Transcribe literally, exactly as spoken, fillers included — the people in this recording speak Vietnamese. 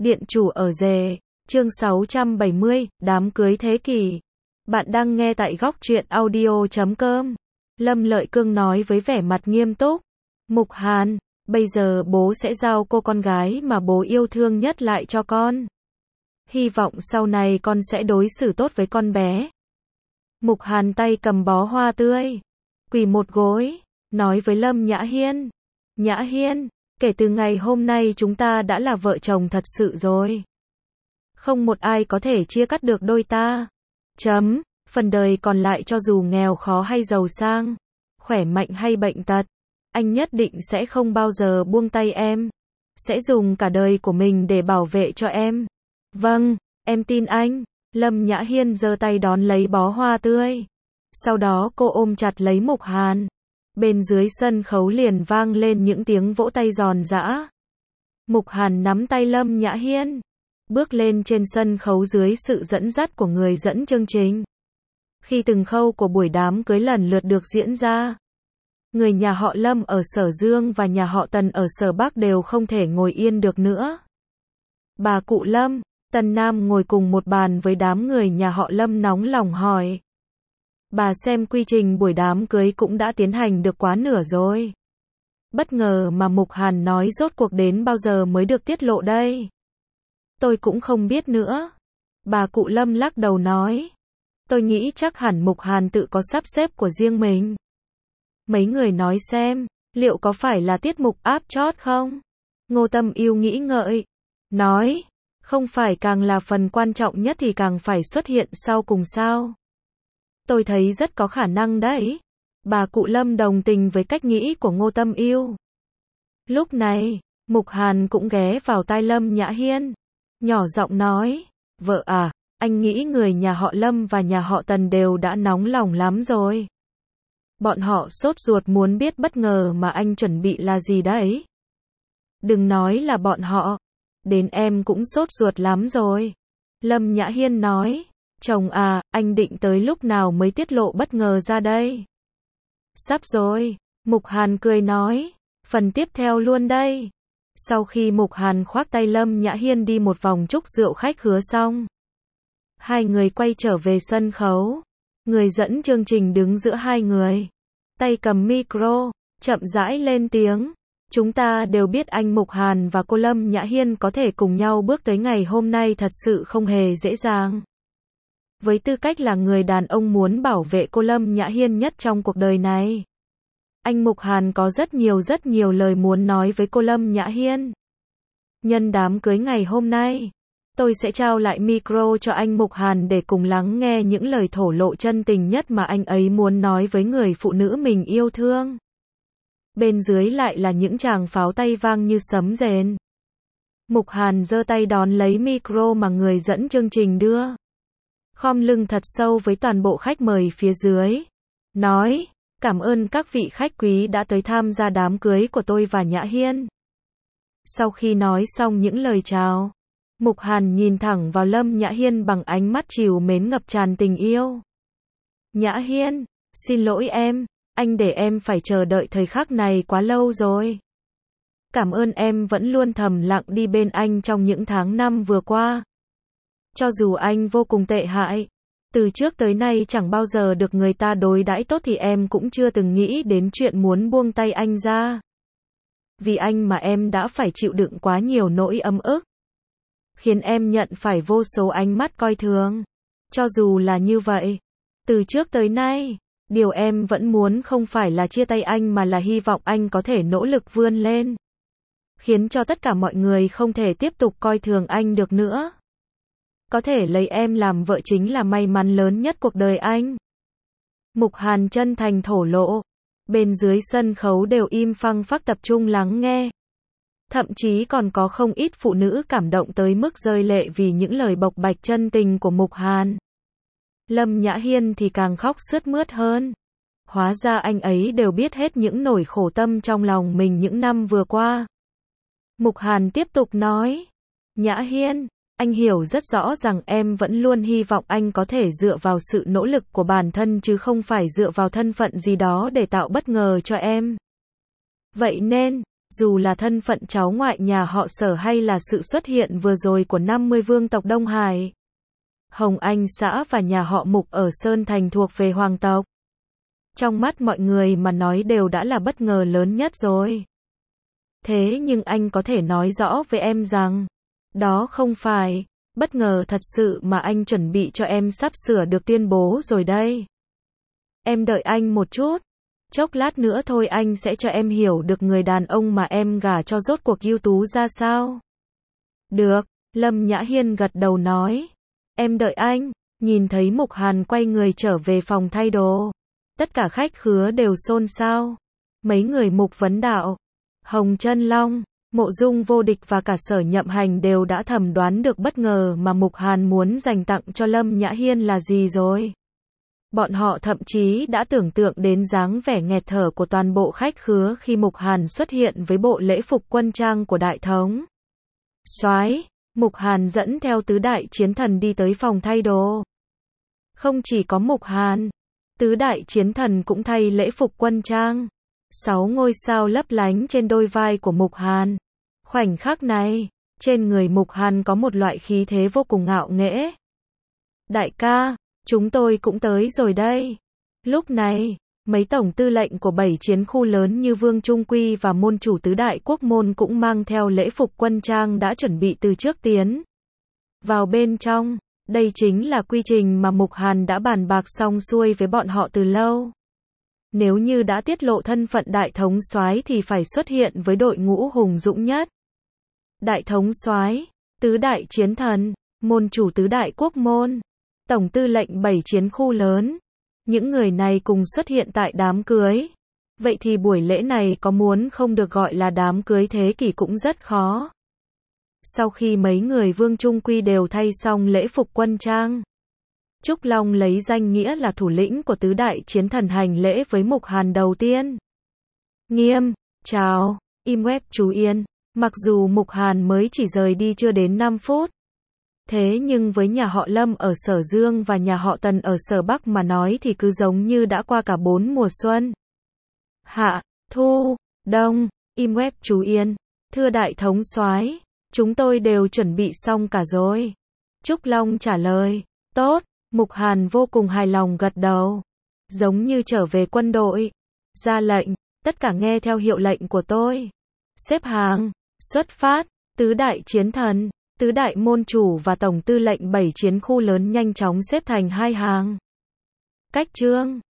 Điện chủ ở rể, chương sáu trăm bảy mươi, đám cưới thế kỷ. Bạn đang nghe tại góc truyện audio chấm com. Lâm Lợi Cương nói với vẻ mặt nghiêm túc. Mục Hàn, bây giờ bố sẽ giao cô con gái mà bố yêu thương nhất lại cho con. Hy vọng sau này con sẽ đối xử tốt với con bé. Mục Hàn tay cầm bó hoa tươi, quỳ một gối, nói với Lâm Nhã Hiên. Nhã Hiên, kể từ ngày hôm nay chúng ta đã là vợ chồng thật sự rồi. Không một ai có thể chia cắt được đôi ta. Chấm, phần đời còn lại cho dù nghèo khó hay giàu sang, khỏe mạnh hay bệnh tật, anh nhất định sẽ không bao giờ buông tay em. Sẽ dùng cả đời của mình để bảo vệ cho em. Vâng, em tin anh. Lâm Nhã Hiên giơ tay đón lấy bó hoa tươi. Sau đó cô ôm chặt lấy Mục Hàn. Bên dưới sân khấu liền vang lên những tiếng vỗ tay giòn giã. Mục Hàn nắm tay Lâm Nhã Hiên, bước lên trên sân khấu dưới sự dẫn dắt của người dẫn chương trình. Khi từng khâu của buổi đám cưới lần lượt được diễn ra, người nhà họ Lâm ở Sở Dương và nhà họ Tần ở Sở Bắc đều không thể ngồi yên được nữa. Bà cụ Lâm, Tần Nam ngồi cùng một bàn với đám người nhà họ Lâm nóng lòng hỏi. Bà xem quy trình buổi đám cưới cũng đã tiến hành được quá nửa rồi. Bất ngờ mà Mục Hàn nói rốt cuộc đến bao giờ mới được tiết lộ đây? Tôi cũng không biết nữa. Bà cụ Lâm lắc đầu nói. Tôi nghĩ chắc hẳn Mục Hàn tự có sắp xếp của riêng mình. Mấy người nói xem, liệu có phải là tiết mục áp chót không? Ngô Tâm Yêu nghĩ ngợi. Nói, không phải càng là phần quan trọng nhất thì càng phải xuất hiện sau cùng sao? Tôi thấy rất có khả năng đấy. Bà cụ Lâm đồng tình với cách nghĩ của Ngô Tâm Yêu. Lúc này, Mục Hàn cũng ghé vào tai Lâm Nhã Hiên, nhỏ giọng nói, vợ à, anh nghĩ người nhà họ Lâm và nhà họ Tần đều đã nóng lòng lắm rồi. Bọn họ sốt ruột muốn biết bất ngờ mà anh chuẩn bị là gì đấy. Đừng nói là bọn họ, đến em cũng sốt ruột lắm rồi. Lâm Nhã Hiên nói, chồng à, anh định tới lúc nào mới tiết lộ bất ngờ ra đây? Sắp rồi, Mục Hàn cười nói, phần tiếp theo luôn đây. Sau khi Mục Hàn khoác tay Lâm Nhã Hiên đi một vòng chúc rượu khách khứa xong, hai người quay trở về sân khấu. Người dẫn chương trình đứng giữa hai người, tay cầm micro, chậm rãi lên tiếng. Chúng ta đều biết anh Mục Hàn và cô Lâm Nhã Hiên có thể cùng nhau bước tới ngày hôm nay thật sự không hề dễ dàng. Với tư cách là người đàn ông muốn bảo vệ cô Lâm Nhã Hiên nhất trong cuộc đời này, anh Mục Hàn có rất nhiều rất nhiều lời muốn nói với cô Lâm Nhã Hiên. Nhân đám cưới ngày hôm nay, tôi sẽ trao lại micro cho anh Mục Hàn để cùng lắng nghe những lời thổ lộ chân tình nhất mà anh ấy muốn nói với người phụ nữ mình yêu thương. Bên dưới lại là những tràng pháo tay vang như sấm rền. Mục Hàn giơ tay đón lấy micro mà người dẫn chương trình đưa, khom lưng thật sâu với toàn bộ khách mời phía dưới, nói, cảm ơn các vị khách quý đã tới tham gia đám cưới của tôi và Nhã Hiên. Sau khi nói xong những lời chào, Mục Hàn nhìn thẳng vào Lâm Nhã Hiên bằng ánh mắt trìu mến ngập tràn tình yêu. Nhã Hiên, xin lỗi em, anh để em phải chờ đợi thời khắc này quá lâu rồi. Cảm ơn em vẫn luôn thầm lặng đi bên anh trong những tháng năm vừa qua. Cho dù anh vô cùng tệ hại, từ trước tới nay chẳng bao giờ được người ta đối đãi tốt thì em cũng chưa từng nghĩ đến chuyện muốn buông tay anh ra. Vì anh mà em đã phải chịu đựng quá nhiều nỗi ấm ức, khiến em nhận phải vô số ánh mắt coi thường. Cho dù là như vậy, từ trước tới nay, điều em vẫn muốn không phải là chia tay anh mà là hy vọng anh có thể nỗ lực vươn lên, khiến cho tất cả mọi người không thể tiếp tục coi thường anh được nữa. Có thể lấy em làm vợ chính là may mắn lớn nhất cuộc đời anh. Mục Hàn chân thành thổ lộ. Bên dưới sân khấu đều im phăng phắc tập trung lắng nghe. Thậm chí còn có không ít phụ nữ cảm động tới mức rơi lệ vì những lời bộc bạch chân tình của Mục Hàn. Lâm Nhã Hiên thì càng khóc sướt mướt hơn. Hóa ra anh ấy đều biết hết những nỗi khổ tâm trong lòng mình những năm vừa qua. Mục Hàn tiếp tục nói, Nhã Hiên, anh hiểu rất rõ rằng em vẫn luôn hy vọng anh có thể dựa vào sự nỗ lực của bản thân chứ không phải dựa vào thân phận gì đó để tạo bất ngờ cho em. Vậy nên, Dù là thân phận cháu ngoại nhà họ Sở hay là sự xuất hiện vừa rồi của năm mươi vương tộc Đông Hải, Hồng Anh xã và nhà họ Mục ở Sơn Thành thuộc về hoàng tộc. Trong mắt mọi người mà nói đều đã là bất ngờ lớn nhất rồi. Thế nhưng anh có thể nói rõ với em rằng, đó không phải bất ngờ thật sự mà anh chuẩn bị cho em sắp sửa được tuyên bố rồi đây. Em đợi anh một chút. Chốc lát nữa thôi anh sẽ cho em hiểu được người đàn ông mà em gả cho rốt cuộc ưu tú ra sao. Được, Lâm Nhã Hiên gật đầu nói. Em đợi anh. Nhìn thấy Mục Hàn quay người trở về phòng thay đồ. Tất cả khách khứa đều xôn xao. Mấy người Mục Vấn Đạo, Hồng Chân Long, Mộ Dung Vô Địch và cả Sở Nhậm Hành đều đã thầm đoán được bất ngờ mà Mục Hàn muốn dành tặng cho Lâm Nhã Hiên là gì rồi. Bọn họ thậm chí đã tưởng tượng đến dáng vẻ nghẹt thở của toàn bộ khách khứa khi Mục Hàn xuất hiện với bộ lễ phục quân trang của đại thống soái. Mục Hàn dẫn theo tứ đại chiến thần đi tới phòng thay đồ. Không chỉ có Mục Hàn, tứ đại chiến thần cũng thay lễ phục quân trang. Sáu ngôi sao lấp lánh trên đôi vai của Mục Hàn. Khoảnh khắc này, trên người Mục Hàn có một loại khí thế vô cùng ngạo nghễ. Đại ca, chúng tôi cũng tới rồi đây. Lúc này, mấy tổng tư lệnh của bảy chiến khu lớn như Vương Trung Quy và môn chủ tứ đại quốc môn cũng mang theo lễ phục quân trang đã chuẩn bị từ trước tiến vào bên trong. Đây chính là quy trình mà Mục Hàn đã bàn bạc xong xuôi với bọn họ từ lâu. Nếu như đã tiết lộ thân phận đại thống soái thì phải xuất hiện với đội ngũ hùng dũng nhất. Đại thống soái, tứ đại chiến thần, môn chủ tứ đại quốc môn, tổng tư lệnh bảy chiến khu lớn. Những người này cùng xuất hiện tại đám cưới. Vậy thì buổi lễ này có muốn không được gọi là đám cưới thế kỷ cũng rất khó. Sau khi mấy người Vương Trung Quy đều thay xong lễ phục quân trang, Trúc Long lấy danh nghĩa là thủ lĩnh của tứ đại chiến thần hành lễ với Mục Hàn đầu tiên. Nghiêm, chào, im web chú Yên. Mặc dù Mục Hàn mới chỉ rời đi chưa đến năm phút. Thế nhưng với nhà họ Lâm ở Sở Dương và nhà họ Tần ở Sở Bắc mà nói thì cứ giống như đã qua cả bốn mùa xuân. Hạ, thu, đông, im web chú Yên. Thưa đại thống soái, chúng tôi đều chuẩn bị xong cả rồi. Trúc Long trả lời. Tốt. Mục Hàn vô cùng hài lòng gật đầu. Giống như trở về quân đội. Ra lệnh, tất cả nghe theo hiệu lệnh của tôi. Xếp hàng, xuất phát, tứ đại chiến thần, tứ đại môn chủ và tổng tư lệnh bảy chiến khu lớn nhanh chóng xếp thành hai hàng. Cách chương